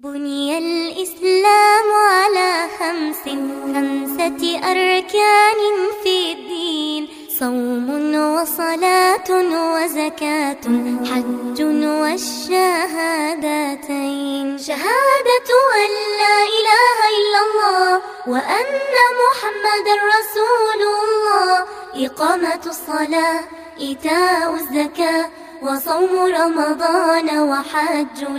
بني الإسلام على خمسة أركان في الدين: صوم وصلاة وزكاة حج والشهادتين. شهادة أن لا إله إلا الله وأن محمدا رسول الله، إقامة الصلاة، إيتاء الزكاة، وصوم رمضان وحج